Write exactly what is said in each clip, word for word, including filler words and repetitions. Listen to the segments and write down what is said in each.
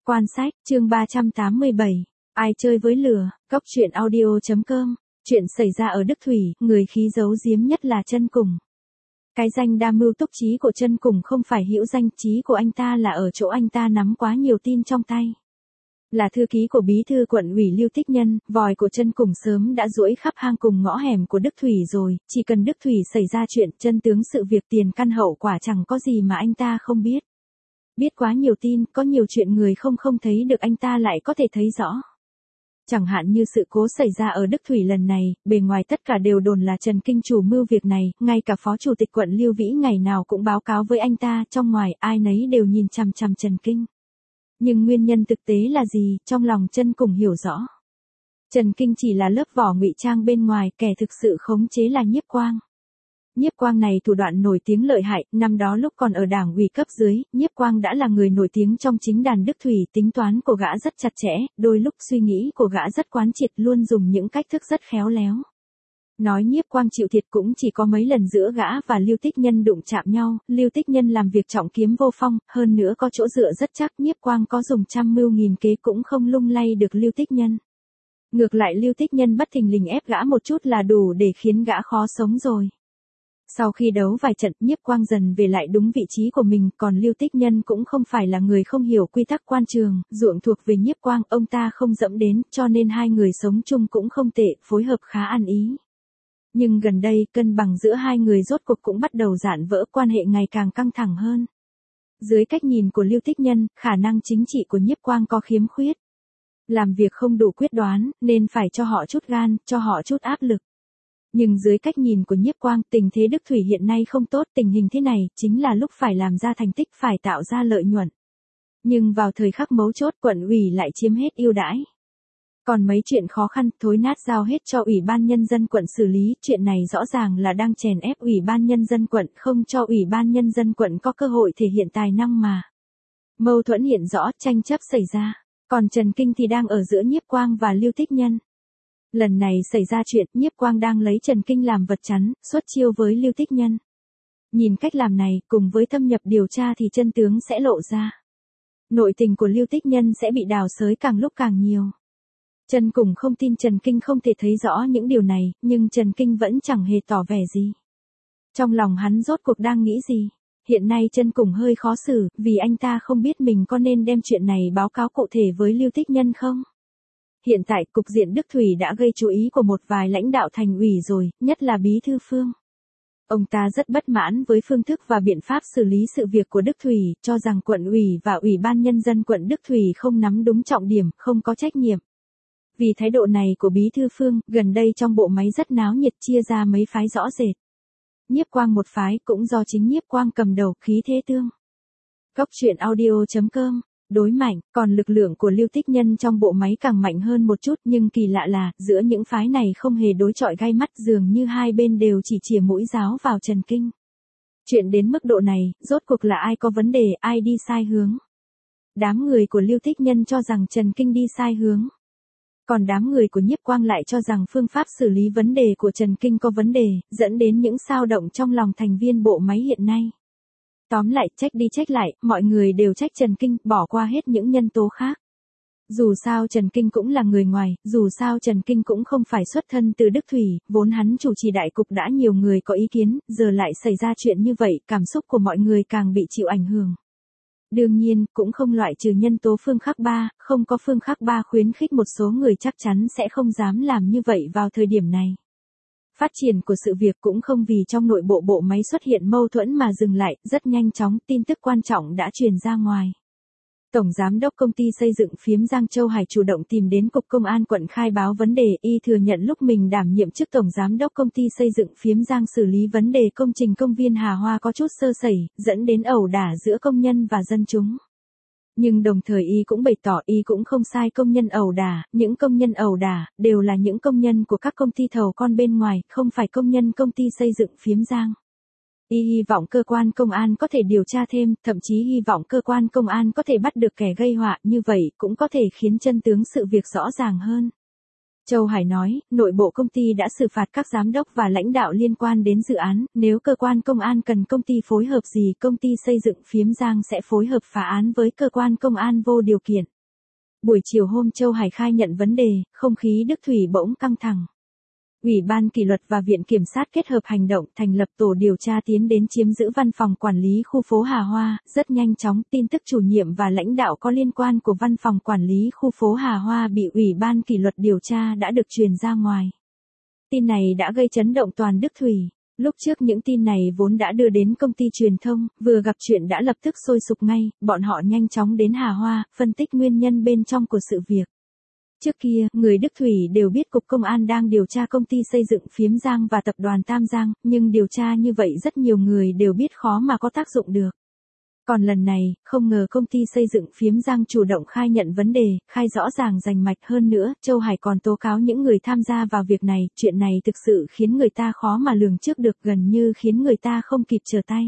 Quan sách, chương ba trăm tám mươi bảy. Ai chơi với lửa, Cốc truyện audio chấm com. Chuyện xảy ra ở Đức Thủy, người khí giấu giếm nhất là Chân Cùng. Cái danh đa mưu túc trí của Chân Cùng không phải hữu danh, trí của anh ta là ở chỗ anh ta nắm quá nhiều tin trong tay. Là thư ký của bí thư quận ủy Lưu Tích Nhân, vòi của Chân Cùng sớm đã duỗi khắp hang cùng ngõ hẻm của Đức Thủy rồi, chỉ cần Đức Thủy xảy ra chuyện, chân tướng sự việc tiền căn hậu quả chẳng có gì mà anh ta không biết. Biết quá nhiều tin, có nhiều chuyện người không không thấy được anh ta lại có thể thấy rõ. Chẳng hạn như sự cố xảy ra ở Đức Thủy lần này, bề ngoài tất cả đều đồn là Trần Kinh chủ mưu việc này, ngay cả phó chủ tịch quận Lưu Vĩ ngày nào cũng báo cáo với anh ta, trong ngoài ai nấy đều nhìn chằm chằm Trần Kinh. Nhưng nguyên nhân thực tế là gì, trong lòng Chân Cùng hiểu rõ. Trần Kinh chỉ là lớp vỏ ngụy trang bên ngoài, kẻ thực sự khống chế là Nhiếp Quang. Nhiếp Quang này thủ đoạn nổi tiếng lợi hại, năm đó lúc còn ở đảng ủy cấp dưới, Nhiếp Quang đã là người nổi tiếng trong chính đàn Đức Thủy, tính toán của gã rất chặt chẽ, đôi lúc suy nghĩ của gã rất quán triệt, luôn dùng những cách thức rất khéo léo. Nói Nhiếp Quang chịu thiệt cũng chỉ có mấy lần giữa gã và Lưu Tích Nhân đụng chạm nhau, Lưu Tích Nhân làm việc trọng kiếm vô phong, hơn nữa có chỗ dựa rất chắc, Nhiếp Quang có dùng trăm mưu nghìn kế cũng không lung lay được Lưu Tích Nhân. Ngược lại Lưu Tích Nhân bất thình lình ép gã một chút là đủ để khiến gã khó sống rồi. Sau khi đấu vài trận, Nhiếp Quang dần về lại đúng vị trí của mình, còn Lưu Tích Nhân cũng không phải là người không hiểu quy tắc quan trường, ruộng thuộc về Nhiếp Quang, ông ta không dẫm đến, cho nên hai người sống chung cũng không tệ, phối hợp khá ăn ý. Nhưng gần đây, cân bằng giữa hai người rốt cuộc cũng bắt đầu rạn vỡ, quan hệ ngày càng căng thẳng hơn. Dưới cách nhìn của Lưu Tích Nhân, khả năng chính trị của Nhiếp Quang có khiếm khuyết. Làm việc không đủ quyết đoán, nên phải cho họ chút gan, cho họ chút áp lực. Nhưng dưới cách nhìn của Nhiếp Quang, tình thế Đức Thủy hiện nay không tốt, tình hình thế này, chính là lúc phải làm ra thành tích, phải tạo ra lợi nhuận. Nhưng vào thời khắc mấu chốt, quận ủy lại chiếm hết ưu đãi. Còn mấy chuyện khó khăn, thối nát giao hết cho Ủy ban Nhân dân quận xử lý, chuyện này rõ ràng là đang chèn ép Ủy ban Nhân dân quận, không cho Ủy ban Nhân dân quận có cơ hội thể hiện tài năng mà. Mâu thuẫn hiện rõ, tranh chấp xảy ra, còn Trần Kinh thì đang ở giữa Nhiếp Quang và Lưu Tích Nhân. Lần này xảy ra chuyện, Nhiếp Quang đang lấy Trần Kinh làm vật chắn, xuất chiêu với Lưu Tích Nhân. Nhìn cách làm này, cùng với thâm nhập điều tra thì chân tướng sẽ lộ ra. Nội tình của Lưu Tích Nhân sẽ bị đào xới càng lúc càng nhiều. Trần Cùng không tin Trần Kinh không thể thấy rõ những điều này, nhưng Trần Kinh vẫn chẳng hề tỏ vẻ gì. Trong lòng hắn rốt cuộc đang nghĩ gì? Hiện nay Trần Cùng hơi khó xử, vì anh ta không biết mình có nên đem chuyện này báo cáo cụ thể với Lưu Tích Nhân không? Hiện tại, cục diện Đức Thủy đã gây chú ý của một vài lãnh đạo thành ủy rồi, nhất là Bí thư Phương. Ông ta rất bất mãn với phương thức và biện pháp xử lý sự việc của Đức Thủy, cho rằng quận ủy và Ủy ban Nhân dân quận Đức Thủy không nắm đúng trọng điểm, không có trách nhiệm. Vì thái độ này của Bí thư Phương, gần đây trong bộ máy rất náo nhiệt, chia ra mấy phái rõ rệt. Nhiếp Quang một phái, cũng do chính Nhiếp Quang cầm đầu, khí thế tương. Cốc truyện audio chấm com. Đối mạnh, còn lực lượng của Lưu Tích Nhân trong bộ máy càng mạnh hơn một chút, nhưng kỳ lạ là, giữa những phái này không hề đối chọi gai mắt, dường như hai bên đều chỉ chìa mũi giáo vào Trần Kinh. Chuyện đến mức độ này, rốt cuộc là ai có vấn đề, ai đi sai hướng. Đám người của Lưu Tích Nhân cho rằng Trần Kinh đi sai hướng. Còn đám người của Nhiếp Quang lại cho rằng phương pháp xử lý vấn đề của Trần Kinh có vấn đề, dẫn đến những xao động trong lòng thành viên bộ máy hiện nay. Tóm lại, trách đi trách lại, mọi người đều trách Trần Kinh, bỏ qua hết những nhân tố khác. Dù sao Trần Kinh cũng là người ngoài, dù sao Trần Kinh cũng không phải xuất thân từ Đức Thủy, vốn hắn chủ trì đại cục đã nhiều người có ý kiến, giờ lại xảy ra chuyện như vậy, cảm xúc của mọi người càng bị chịu ảnh hưởng. Đương nhiên, cũng không loại trừ nhân tố Phương Khắc Ba, không có Phương Khắc Ba khuyến khích một số người chắc chắn sẽ không dám làm như vậy vào thời điểm này. Phát triển của sự việc cũng không vì trong nội bộ bộ máy xuất hiện mâu thuẫn mà dừng lại, rất nhanh chóng, tin tức quan trọng đã truyền ra ngoài. Tổng Giám đốc Công ty Xây dựng Phiếm Giang Châu Hải chủ động tìm đến Cục Công an quận khai báo vấn đề, y thừa nhận lúc mình đảm nhiệm chức Tổng Giám đốc Công ty Xây dựng Phiếm Giang xử lý vấn đề công trình công viên Hà Hoa có chút sơ sẩy, dẫn đến ẩu đả giữa công nhân và dân chúng. Nhưng đồng thời y cũng bày tỏ y cũng không sai công nhân ẩu đả, những công nhân ẩu đả, đều là những công nhân của các công ty thầu con bên ngoài, không phải công nhân công ty xây dựng Phiếm Giang. Y hy vọng cơ quan công an có thể điều tra thêm, thậm chí hy vọng cơ quan công an có thể bắt được kẻ gây họa, như vậy cũng có thể khiến chân tướng sự việc rõ ràng hơn. Châu Hải nói, nội bộ công ty đã xử phạt các giám đốc và lãnh đạo liên quan đến dự án, nếu cơ quan công an cần công ty phối hợp gì, công ty xây dựng Phiếm Giang sẽ phối hợp phá án với cơ quan công an vô điều kiện. Buổi chiều hôm Châu Hải khai nhận vấn đề, không khí Đức Thủy bỗng căng thẳng. Ủy ban kỷ luật và Viện Kiểm sát kết hợp hành động thành lập tổ điều tra tiến đến chiếm giữ văn phòng quản lý khu phố Hà Hoa, rất nhanh chóng tin tức chủ nhiệm và lãnh đạo có liên quan của văn phòng quản lý khu phố Hà Hoa bị Ủy ban kỷ luật điều tra đã được truyền ra ngoài. Tin này đã gây chấn động toàn Đức Thủy. Lúc trước những tin này vốn đã đưa đến công ty truyền thông, vừa gặp chuyện đã lập tức sôi sục ngay, bọn họ nhanh chóng đến Hà Hoa, phân tích nguyên nhân bên trong của sự việc. Trước kia, người Đức Thủy đều biết Cục Công an đang điều tra công ty xây dựng Phiếm Giang và tập đoàn Tam Giang, nhưng điều tra như vậy rất nhiều người đều biết khó mà có tác dụng được. Còn lần này, không ngờ công ty xây dựng Phiếm Giang chủ động khai nhận vấn đề, khai rõ ràng rành mạch hơn nữa, Châu Hải còn tố cáo những người tham gia vào việc này, chuyện này thực sự khiến người ta khó mà lường trước được, gần như khiến người ta không kịp trở tay.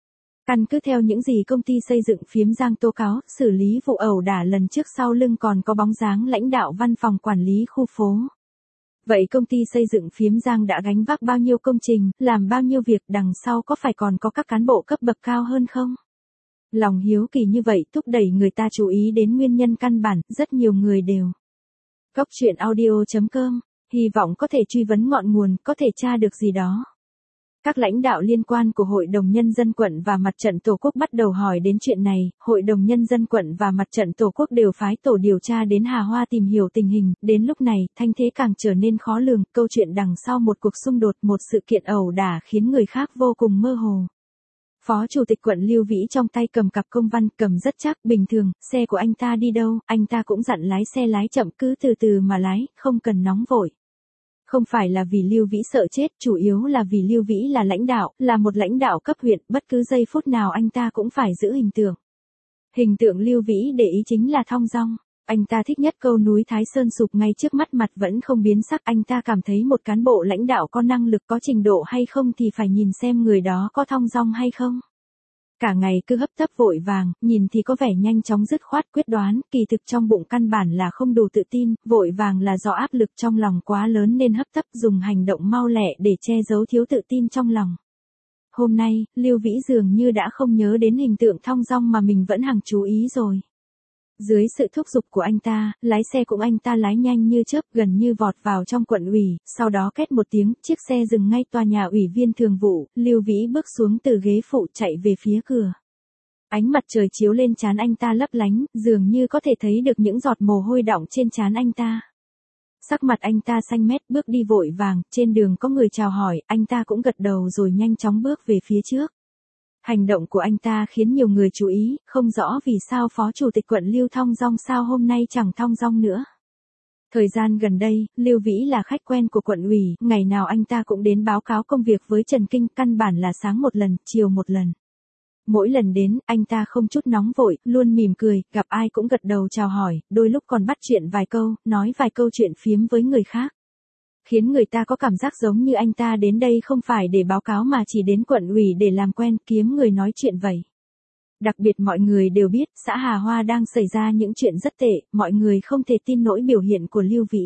Căn cứ theo những gì công ty xây dựng Phiếm Giang tố cáo, xử lý vụ ẩu đả lần trước sau lưng còn có bóng dáng lãnh đạo văn phòng quản lý khu phố. Vậy công ty xây dựng Phiếm Giang đã gánh vác bao nhiêu công trình, làm bao nhiêu việc, đằng sau có phải còn có các cán bộ cấp bậc cao hơn không? Lòng hiếu kỳ như vậy thúc đẩy người ta chú ý đến nguyên nhân căn bản, rất nhiều người đều. Góc truyện audio chấm com, hy vọng có thể truy vấn ngọn nguồn, có thể tra được gì đó. Các lãnh đạo liên quan của Hội đồng Nhân dân quận và Mặt trận Tổ quốc bắt đầu hỏi đến chuyện này, Hội đồng Nhân dân quận và Mặt trận Tổ quốc đều phái tổ điều tra đến Hà Hoa tìm hiểu tình hình, đến lúc này, thanh thế càng trở nên khó lường, câu chuyện đằng sau một cuộc xung đột, một sự kiện ẩu đả khiến người khác vô cùng mơ hồ. Phó Chủ tịch quận Lưu Vĩ trong tay cầm cặp công văn, cầm rất chắc, bình thường, xe của anh ta đi đâu, anh ta cũng dặn lái xe lái chậm, cứ từ từ mà lái, không cần nóng vội. Không phải là vì Lưu Vĩ sợ chết, chủ yếu là vì Lưu Vĩ là lãnh đạo, là một lãnh đạo cấp huyện, bất cứ giây phút nào anh ta cũng phải giữ hình tượng. Hình tượng Lưu Vĩ để ý chính là thong dong. Anh ta thích nhất câu núi Thái Sơn sụp ngay trước mắt mặt vẫn không biến sắc. Anh ta cảm thấy một cán bộ lãnh đạo có năng lực, có trình độ hay không thì phải nhìn xem người đó có thong dong hay không. Cả ngày cứ hấp tấp vội vàng, nhìn thì có vẻ nhanh chóng dứt khoát quyết đoán, kỳ thực trong bụng căn bản là không đủ tự tin, vội vàng là do áp lực trong lòng quá lớn nên hấp tấp dùng hành động mau lẹ để che giấu thiếu tự tin trong lòng. Hôm nay, Lưu Vĩ dường như đã không nhớ đến hình tượng thong dong mà mình vẫn hằng chú ý rồi. Dưới sự thúc giục của anh ta, lái xe cũng anh ta lái nhanh như chớp, gần như vọt vào trong quận ủy, sau đó két một tiếng, chiếc xe dừng ngay tòa nhà ủy viên thường vụ, Lưu Vĩ bước xuống từ ghế phụ chạy về phía cửa. Ánh mặt trời chiếu lên trán anh ta lấp lánh, dường như có thể thấy được những giọt mồ hôi đọng trên trán anh ta. Sắc mặt anh ta xanh mét, bước đi vội vàng, trên đường có người chào hỏi, anh ta cũng gật đầu rồi nhanh chóng bước về phía trước. Hành động của anh ta khiến nhiều người chú ý, không rõ vì sao Phó Chủ tịch quận Lưu thong dong sao hôm nay chẳng thong dong nữa. Thời gian gần đây, Lưu Vĩ là khách quen của quận ủy, ngày nào anh ta cũng đến báo cáo công việc với Trần Kinh, căn bản là sáng một lần, chiều một lần. Mỗi lần đến, anh ta không chút nóng vội, luôn mỉm cười, gặp ai cũng gật đầu chào hỏi, đôi lúc còn bắt chuyện vài câu, nói vài câu chuyện phiếm với người khác. Khiến người ta có cảm giác giống như anh ta đến đây không phải để báo cáo mà chỉ đến quận ủy để làm quen, kiếm người nói chuyện vậy. Đặc biệt mọi người đều biết, xã Hà Hoa đang xảy ra những chuyện rất tệ, mọi người không thể tin nổi biểu hiện của Lưu Vĩ.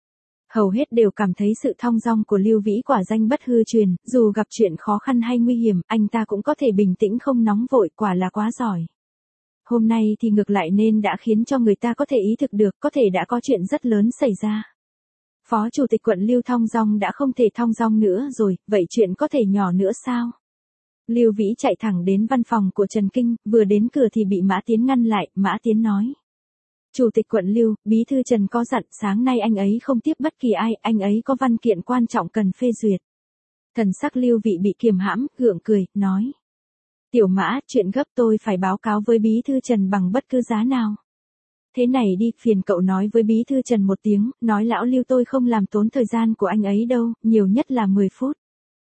Hầu hết đều cảm thấy sự thong dong của Lưu Vĩ quả danh bất hư truyền, dù gặp chuyện khó khăn hay nguy hiểm, anh ta cũng có thể bình tĩnh không nóng vội, quả là quá giỏi. Hôm nay thì ngược lại nên đã khiến cho người ta có thể ý thức được, có thể đã có chuyện rất lớn xảy ra. Phó Chủ tịch quận Lưu thong dong đã không thể thong dong nữa rồi, vậy chuyện có thể nhỏ nữa sao? Lưu Vĩ chạy thẳng đến văn phòng của Trần Kinh, vừa đến cửa thì bị Mã Tiến ngăn lại, Mã Tiến nói. Chủ tịch quận Lưu, Bí thư Trần có dặn sáng nay anh ấy không tiếp bất kỳ ai, anh ấy có văn kiện quan trọng cần phê duyệt. Thần sắc Lưu Vĩ bị kiềm hãm, gượng cười, nói. Tiểu Mã, chuyện gấp tôi phải báo cáo với Bí thư Trần bằng bất cứ giá nào. Thế này đi, phiền cậu nói với Bí thư Trần một tiếng, nói lão Lưu tôi không làm tốn thời gian của anh ấy đâu, nhiều nhất là mười phút.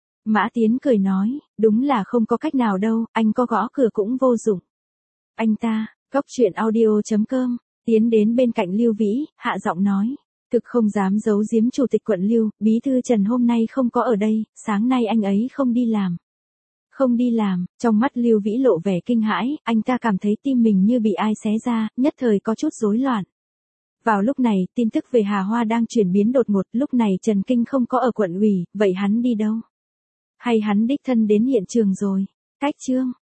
Mã Tiến cười nói, đúng là không có cách nào đâu, anh có gõ cửa cũng vô dụng. Anh ta, góc truyện audio chấm com, tiến đến bên cạnh Lưu Vĩ, hạ giọng nói. Thực không dám giấu giếm Chủ tịch quận Lưu, Bí thư Trần hôm nay không có ở đây, sáng nay anh ấy không đi làm. Không đi làm, trong mắt Lưu Vĩ lộ vẻ kinh hãi, anh ta cảm thấy tim mình như bị ai xé ra, nhất thời có chút rối loạn. Vào lúc này, tin tức về Hà Hoa đang chuyển biến đột ngột, lúc này Trần Kinh không có ở quận ủy, vậy hắn đi đâu? Hay hắn đích thân đến hiện trường rồi? Cách chương